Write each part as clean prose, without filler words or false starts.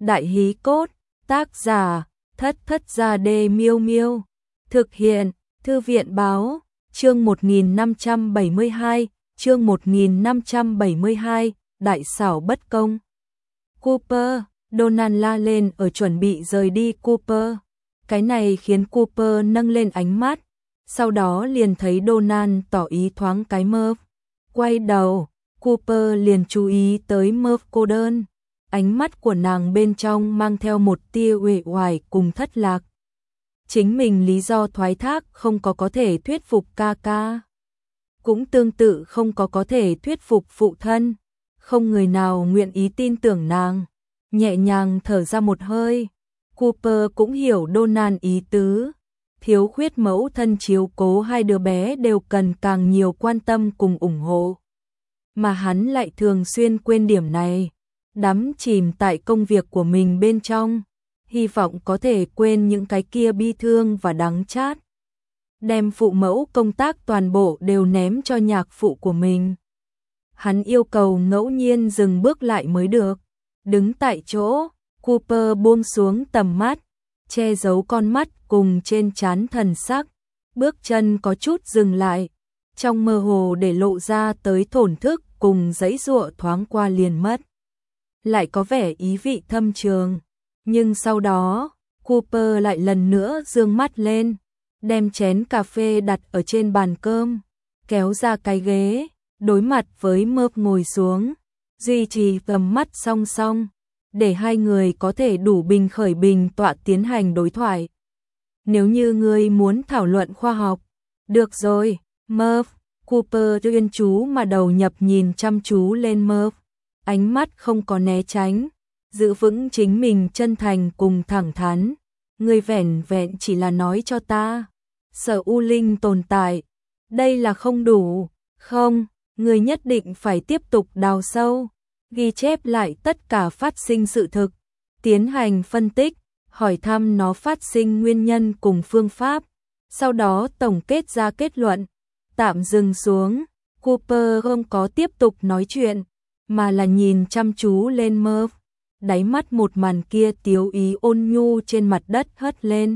Đại hí cốt, tác giả, Thất Thất Gia Đê Miêu Miêu. Thực hiện, Thư viện báo, chương 1572, chương 1572, Đại xảo bất công. Cooper, Donald la lên ở chuẩn bị rời đi Cooper. Cái này khiến Cooper nâng lên ánh mắt, sau đó liền thấy Donald tỏ ý thoáng cái Merv. Quay đầu, Cooper liền chú ý tới Merv cô đơn. Ánh mắt của nàng bên trong mang theo một tia uể oải cùng thất lạc. Chính mình lý do thoái thác không có thể thuyết phục ca ca. Cũng tương tự không có thể thuyết phục phụ thân. Không người nào nguyện ý tin tưởng nàng. Nhẹ nhàng thở ra một hơi. Cooper cũng hiểu Donald ý tứ. Thiếu khuyết mẫu thân chiếu cố hai đứa bé đều cần càng nhiều quan tâm cùng ủng hộ. Mà hắn lại thường xuyên quên điểm này. Đắm chìm tại công việc của mình bên trong, hy vọng có thể quên những cái kia bi thương và đắng chát. Đem phụ mẫu công tác toàn bộ đều ném cho nhạc phụ của mình. Hắn yêu cầu ngẫu nhiên dừng bước lại mới được. Đứng tại chỗ, Cooper buông xuống tầm mắt, che giấu con mắt cùng trên trán thần sắc. Bước chân có chút dừng lại, trong mơ hồ để lộ ra tới thổn thức cùng giãy giụa thoáng qua liền mất. Lại có vẻ ý vị thâm trường. Nhưng sau đó, Cooper lại lần nữa dương mắt lên, đem chén cà phê đặt ở trên bàn cơm, kéo ra cái ghế, đối mặt với Merv ngồi xuống, duy trì tầm mắt song song, để hai người có thể đủ bình khởi bình tọa tiến hành đối thoại. Nếu như ngươi muốn thảo luận khoa học, được rồi, Merv. Cooper chuyên chú mà đầu nhập nhìn chăm chú lên Merv. Ánh mắt không có né tránh, giữ vững chính mình chân thành cùng thẳng thắn. Ngươi vẻn vẹn chỉ là nói cho ta, Sở U Linh tồn tại, đây là không đủ, không, ngươi nhất định phải tiếp tục đào sâu, ghi chép lại tất cả phát sinh sự thực, tiến hành phân tích, hỏi thăm nó phát sinh nguyên nhân cùng phương pháp, sau đó tổng kết ra kết luận. Tạm dừng xuống, Cooper không có tiếp tục nói chuyện, mà là nhìn chăm chú lên Merv. Đáy mắt một màn kia tiếu ý ôn nhu trên mặt đất hất lên.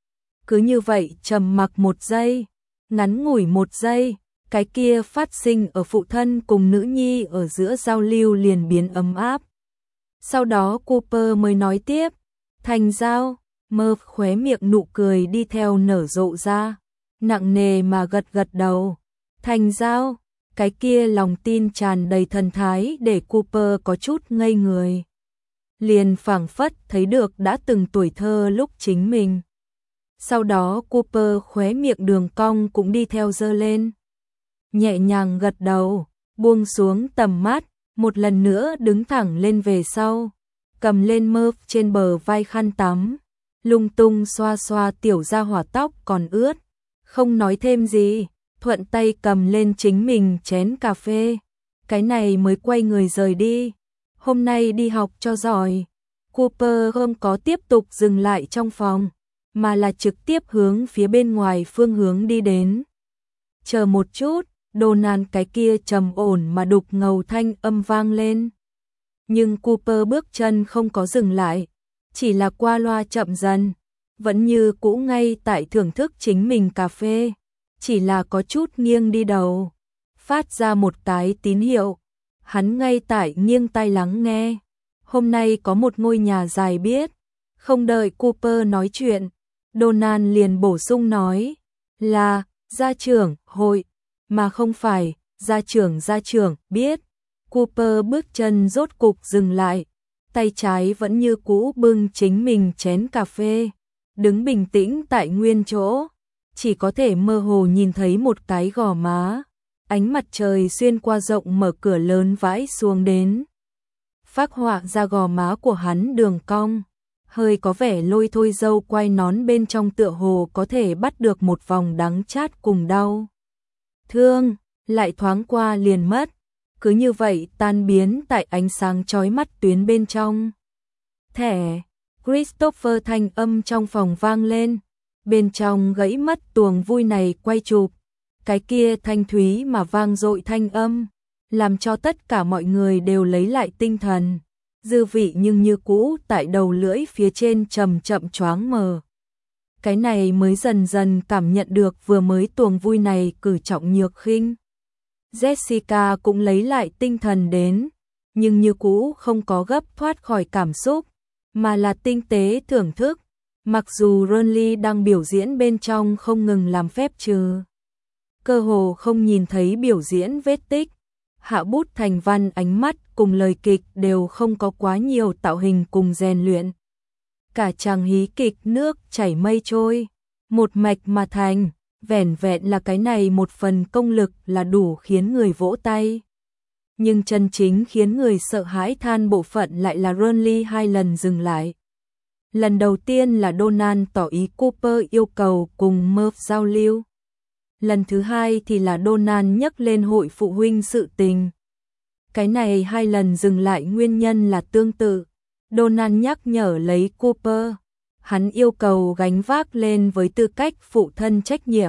Cứ như vậy trầm mặc một giây, ngắn ngủi một giây, cái kia phát sinh ở phụ thân cùng nữ nhi ở giữa giao lưu liền biến ấm áp. Sau đó Cooper mới nói tiếp, thành giao. Merv khóe miệng nụ cười đi theo nở rộ ra, nặng nề mà gật gật đầu. Thành giao. Cái kia lòng tin tràn đầy thần thái để Cooper có chút ngây người. Liền phảng phất thấy được đã từng tuổi thơ lúc chính mình. Sau đó Cooper khóe miệng đường cong cũng đi theo giơ lên. Nhẹ nhàng gật đầu, buông xuống tầm mắt, một lần nữa đứng thẳng lên về sau. Cầm lên Merv trên bờ vai khăn tắm, lung tung xoa xoa tiểu gia hỏa tóc còn ướt. Không nói thêm gì. Thuận tay cầm lên chính mình chén cà phê, cái này mới quay người rời đi. Hôm nay đi học cho giỏi. Cooper không có tiếp tục dừng lại trong phòng, mà là trực tiếp hướng phía bên ngoài phương hướng đi đến. Chờ một chút, Donald cái kia trầm ổn mà đục ngầu thanh âm vang lên. Nhưng Cooper bước chân không có dừng lại, chỉ là qua loa chậm dần, vẫn như cũ ngay tại thưởng thức chính mình cà phê. Chỉ là có chút nghiêng đi đầu, phát ra một cái tín hiệu. Hắn ngay tại nghiêng tai lắng nghe. Hôm nay có một ngôi nhà dài biết. Không đợi Cooper nói chuyện, Donald liền bổ sung nói là gia trưởng hội, mà không phải gia trưởng biết. Cooper bước chân rốt cục dừng lại, tay trái vẫn như cũ bưng chính mình chén cà phê, đứng bình tĩnh tại nguyên chỗ. Chỉ có thể mơ hồ nhìn thấy một cái gò má, ánh mặt trời xuyên qua rộng mở cửa lớn vãi xuống đến. Phác họa ra gò má của hắn đường cong, hơi có vẻ lôi thôi dâu quai nón bên trong tựa hồ có thể bắt được một vòng đắng chát cùng đau. Thương, lại thoáng qua liền mất, cứ như vậy tan biến tại ánh sáng chói mắt tuyến bên trong. Thẻ, Christopher thanh âm trong phòng vang lên. Bên trong gãy mất tuồng vui này quay chụp, cái kia thanh thúy mà vang dội thanh âm, làm cho tất cả mọi người đều lấy lại tinh thần. dư vị nhưng như cũ tại đầu lưỡi phía trên chậm chậm choáng mờ. Cái này mới dần dần cảm nhận được vừa mới tuồng vui này cử trọng nhược khinh. Jessica cũng lấy lại tinh thần đến, nhưng như cũ không có gấp thoát khỏi cảm xúc, mà là tinh tế thưởng thức. Mặc dù Ronly đang biểu diễn bên trong không ngừng làm phép trừ, cơ hồ không nhìn thấy biểu diễn vết tích. Hạ bút thành văn, ánh mắt cùng lời kịch đều không có quá nhiều tạo hình cùng rèn luyện. Cả chàng hí kịch nước chảy mây trôi, một mạch mà thành, vẻn vẹn là cái này một phần công lực là đủ khiến người vỗ tay. Nhưng chân chính khiến người sợ hãi than bộ phận lại là Ronly hai lần dừng lại. Lần đầu tiên là Donald tỏ ý Cooper yêu cầu cùng Murph giao lưu. Lần thứ hai thì là Donald nhắc lên hội phụ huynh sự tình. Cái này hai lần dừng lại nguyên nhân là tương tự. Donald nhắc nhở lấy Cooper, hắn yêu cầu gánh vác lên với tư cách phụ thân trách nhiệm.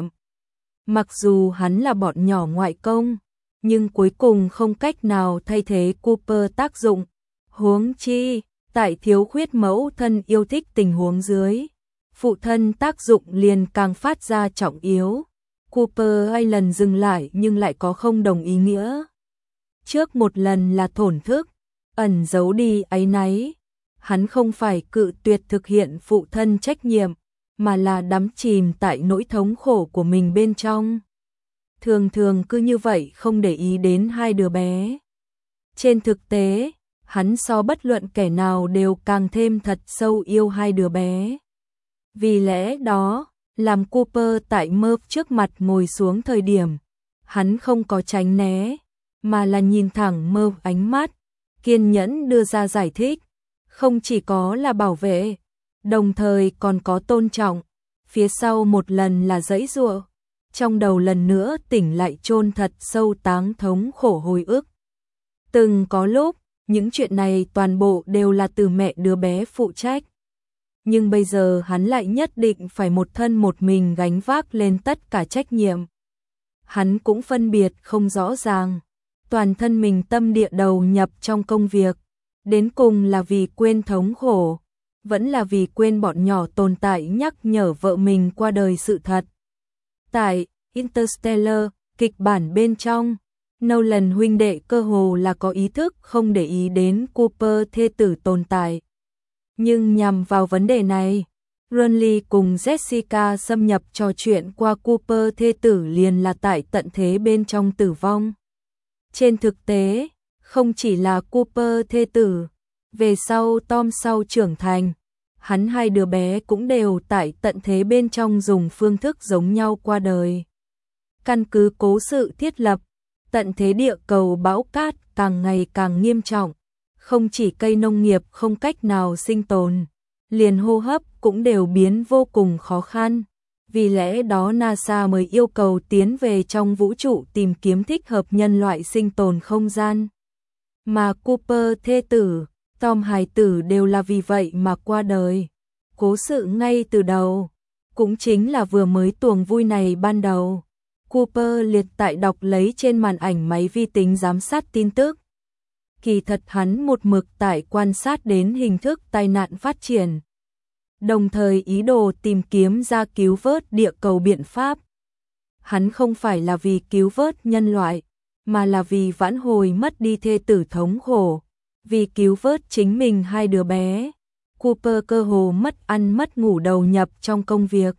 Mặc dù hắn là bọn nhỏ ngoại công, nhưng cuối cùng không cách nào thay thế Cooper tác dụng. Huống chi, tại thiếu khuyết mẫu thân yêu thích tình huống dưới, phụ thân tác dụng liền càng phát ra trọng yếu. Cooper hai lần dừng lại nhưng lại có không đồng ý nghĩa. Trước một lần là thổn thức, ẩn giấu đi áy náy. Hắn không phải cự tuyệt thực hiện phụ thân trách nhiệm, mà là đắm chìm tại nỗi thống khổ của mình bên trong. Thường thường cứ như vậy không để ý đến hai đứa bé. Trên thực tế, hắn so bất luận kẻ nào đều càng thêm thật sâu yêu hai đứa bé. Vì lẽ đó, làm Cooper tại Murph trước mặt ngồi xuống thời điểm, hắn không có tránh né, mà là nhìn thẳng Murph ánh mắt, kiên nhẫn đưa ra giải thích. Không chỉ có là bảo vệ, đồng thời còn có tôn trọng. Phía sau một lần là giãy giụa, trong đầu lần nữa tỉnh lại chôn thật sâu táng thống khổ hồi ức. Từng có lúc, những chuyện này toàn bộ đều là từ mẹ đứa bé phụ trách. Nhưng bây giờ hắn lại nhất định phải một thân một mình gánh vác lên tất cả trách nhiệm. Hắn cũng phân biệt không rõ ràng, toàn thân mình tâm địa đầu nhập trong công việc. Đến cùng là vì quên thống khổ, vẫn là vì quên bọn nhỏ tồn tại nhắc nhở vợ mình qua đời sự thật. Tại Interstellar, kịch bản bên trong, Nolan huynh đệ cơ hồ là có ý thức không để ý đến Cooper thê tử tồn tại. Nhưng nhằm vào vấn đề này, Ronly cùng Jessica xâm nhập trò chuyện qua Cooper thê tử liền là tại tận thế bên trong tử vong. Trên thực tế, không chỉ là Cooper thê tử, về sau Tom sau trưởng thành, hắn hai đứa bé cũng đều tại tận thế bên trong dùng phương thức giống nhau qua đời. Căn cứ cố sự thiết lập, tận thế địa cầu bão cát càng ngày càng nghiêm trọng, không chỉ cây nông nghiệp không cách nào sinh tồn, liền hô hấp cũng đều biến vô cùng khó khăn. Vì lẽ đó NASA mới yêu cầu tiến về trong vũ trụ tìm kiếm thích hợp nhân loại sinh tồn không gian. Mà Cooper thê tử, Tom hài tử đều là vì vậy mà qua đời. Cố sự ngay từ đầu, cũng chính là vừa mới tuồng vui này ban đầu. Cooper liệt tại đọc lấy trên màn ảnh máy vi tính giám sát tin tức. Kỳ thật hắn một mực tại quan sát đến hình thức tai nạn phát triển, đồng thời ý đồ tìm kiếm ra cứu vớt địa cầu biện pháp. Hắn không phải là vì cứu vớt nhân loại, mà là vì vãn hồi mất đi thê tử thống khổ, vì cứu vớt chính mình hai đứa bé. Cooper cơ hồ mất ăn mất ngủ đầu nhập trong công việc.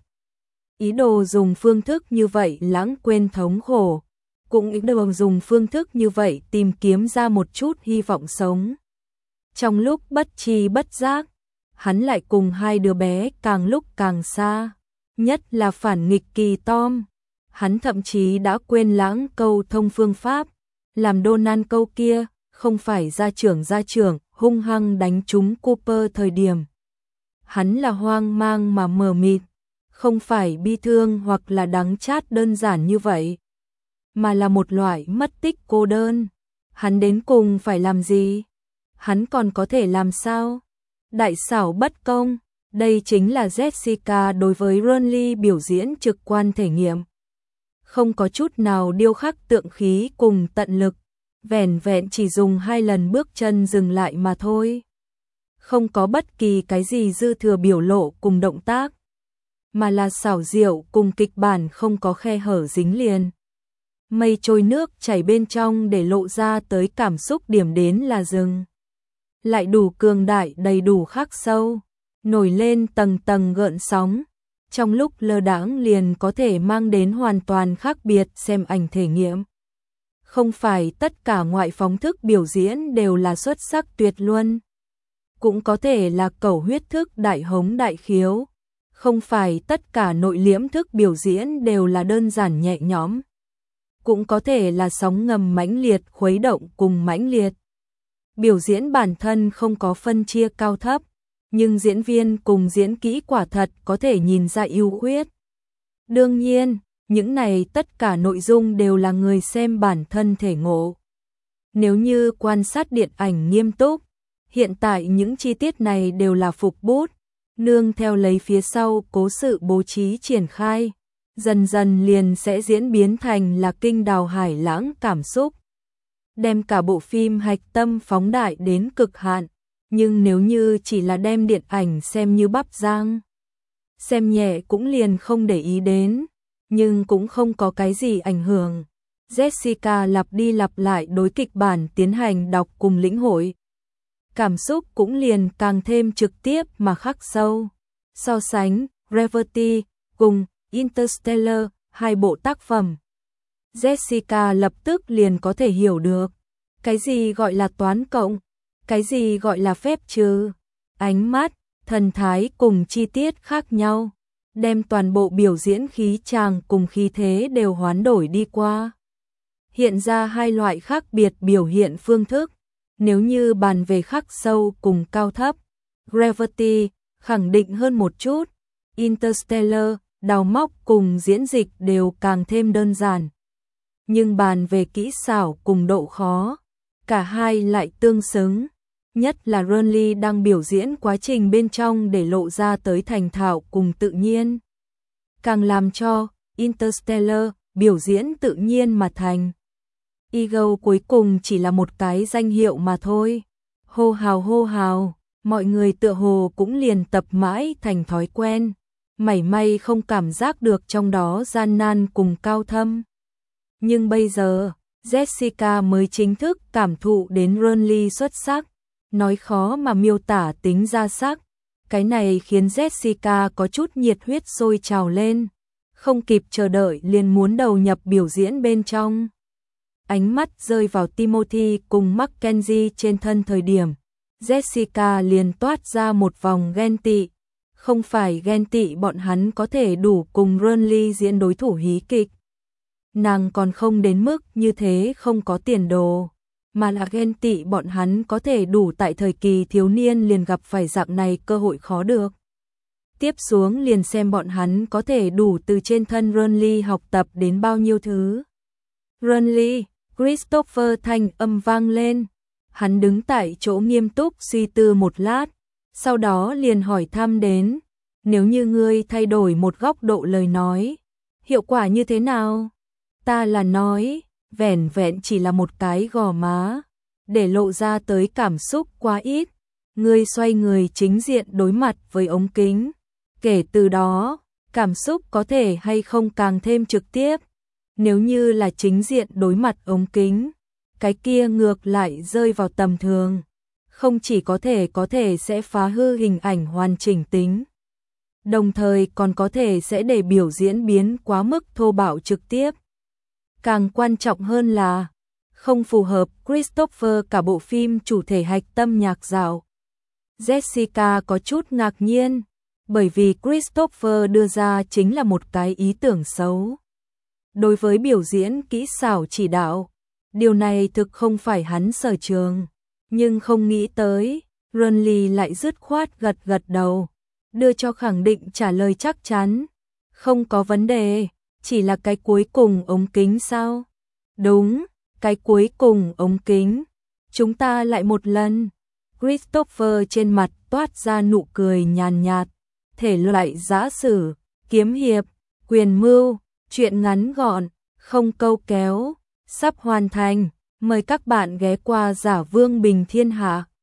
Ý đồ dùng phương thức như vậy lãng quên thống khổ, cũng ý đồ dùng phương thức như vậy tìm kiếm ra một chút hy vọng sống. Trong lúc bất tri bất giác, hắn lại cùng hai đứa bé càng lúc càng xa, nhất là phản nghịch kỳ Tom. Hắn thậm chí đã quên lãng câu thông phương pháp, làm Donald câu kia, không phải gia trưởng hung hăng đánh trúng Cooper thời điểm. Hắn là hoang mang mà mờ mịt, không phải bi thương hoặc là đắng chát đơn giản như vậy, mà là một loại mất tích cô đơn. Hắn đến cùng phải làm gì? Hắn còn có thể làm sao? Đại xảo bất công, đây chính là Jessica đối với Ronly biểu diễn trực quan thể nghiệm. Không có chút nào điêu khắc tượng khí cùng tận lực, vẻn vẹn chỉ dùng hai lần bước chân dừng lại mà thôi. không có bất kỳ cái gì dư thừa biểu lộ cùng động tác, mà là xảo diệu cùng kịch bản không có khe hở dính liền. Mây trôi nước chảy bên trong để lộ ra tới cảm xúc điểm đến là rừng. Lại đủ cường đại, đầy đủ khắc sâu, nổi lên tầng tầng gợn sóng. Trong lúc lơ đãng liền có thể mang đến hoàn toàn khác biệt xem ảnh thể nghiệm. Không phải tất cả ngoại phóng thức biểu diễn đều là xuất sắc tuyệt luân. Cũng có thể là cầu huyết thức đại hống đại khiếu. Không phải tất cả nội liễm thức biểu diễn đều là đơn giản nhẹ nhõm. Cũng có thể là sóng ngầm mãnh liệt, khuấy động cùng mãnh liệt. Biểu diễn bản thân không có phân chia cao thấp, nhưng diễn viên cùng diễn kỹ quả thật có thể nhìn ra ưu khuyết. Đương nhiên, những này tất cả nội dung đều là người xem bản thân thể ngộ. Nếu như quan sát điện ảnh nghiêm túc, hiện tại những chi tiết này đều là phục bút, nương theo lấy phía sau cố sự bố trí triển khai, dần dần liền sẽ diễn biến thành là kinh đào hải lãng cảm xúc. Đem cả bộ phim hạch tâm phóng đại đến cực hạn, nhưng nếu như chỉ là đem điện ảnh xem như bắp rang, xem nhẹ cũng liền không để ý đến, nhưng cũng không có cái gì ảnh hưởng. Jessica lặp đi lặp lại đối kịch bản tiến hành đọc cùng lĩnh hội. Cảm xúc cũng liền càng thêm trực tiếp mà khắc sâu. So sánh Gravity cùng Interstellar, hai bộ tác phẩm, Jessica lập tức liền có thể hiểu được cái gì gọi là toán cộng, cái gì gọi là phép trừ. Ánh mắt, thần thái cùng chi tiết khác nhau, đem toàn bộ biểu diễn khí tràng cùng khí thế đều hoán đổi đi qua. Hiện ra hai loại khác biệt biểu hiện phương thức. Nếu như bàn về khắc sâu cùng cao thấp, Gravity khẳng định hơn một chút, Interstellar, đào móc cùng diễn dịch đều càng thêm đơn giản. Nhưng bàn về kỹ xảo cùng độ khó, cả hai lại tương xứng. Nhất là Ronly đang biểu diễn quá trình bên trong để lộ ra tới thành thạo cùng tự nhiên. Càng làm cho Interstellar biểu diễn tự nhiên mà thành. Ego cuối cùng chỉ là một cái danh hiệu mà thôi. Hô hào, mọi người tựa hồ cũng liền tập mãi thành thói quen, mảy may không cảm giác được trong đó gian nan cùng cao thâm. Nhưng bây giờ, Jessica mới chính thức cảm thụ đến Ronly xuất sắc, nói khó mà miêu tả tính ra sắc. Cái này khiến Jessica có chút nhiệt huyết sôi trào lên, không kịp chờ đợi liền muốn đầu nhập biểu diễn bên trong. Ánh mắt rơi vào Timothy cùng Mackenzie trên thân thời điểm, Jessica liền toát ra một vòng ghen tị. Không phải ghen tị bọn hắn có thể đủ cùng Ronly diễn đối thủ hí kịch. Nàng còn không đến mức như thế không có tiền đồ, mà là ghen tị bọn hắn có thể đủ tại thời kỳ thiếu niên liền gặp phải dạng này cơ hội khó được. Tiếp xuống liền xem bọn hắn có thể đủ từ trên thân Ronly học tập đến bao nhiêu thứ. Ronly, Christopher thanh âm vang lên. Hắn đứng tại chỗ nghiêm túc suy tư một lát, sau đó liền hỏi thăm đến, nếu như ngươi thay đổi một góc độ lời nói, hiệu quả như thế nào? Ta là nói, vẻn vẹn chỉ là một cái gò má, để lộ ra tới cảm xúc quá ít. Ngươi xoay người chính diện đối mặt với ống kính, kể từ đó, cảm xúc có thể hay không càng thêm trực tiếp. Nếu như là chính diện đối mặt ống kính, cái kia ngược lại rơi vào tầm thường, không chỉ có thể sẽ phá hư hình ảnh hoàn chỉnh tính, đồng thời còn có thể sẽ để biểu diễn biến quá mức thô bạo trực tiếp. Càng quan trọng hơn là không phù hợp Christopher cả bộ phim chủ thể hạch tâm nhạc dạo. Jessica có chút ngạc nhiên, bởi vì Christopher đưa ra chính là một cái ý tưởng xấu. Đối với biểu diễn kỹ xảo chỉ đạo, điều này thực không phải hắn sở trường, nhưng không nghĩ tới, Ronly lại dứt khoát gật gật đầu, đưa cho khẳng định trả lời chắc chắn. Không có vấn đề, chỉ là cái cuối cùng ống kính sao? Đúng, cái cuối cùng ống kính. Chúng ta lại một lần. Christopher trên mặt toát ra nụ cười nhàn nhạt, thể loại giã sử, kiếm hiệp, quyền mưu, chuyện ngắn gọn, không câu kéo, sắp hoàn thành. Mời các bạn ghé qua Giả Vương Bình Thiên Hạ.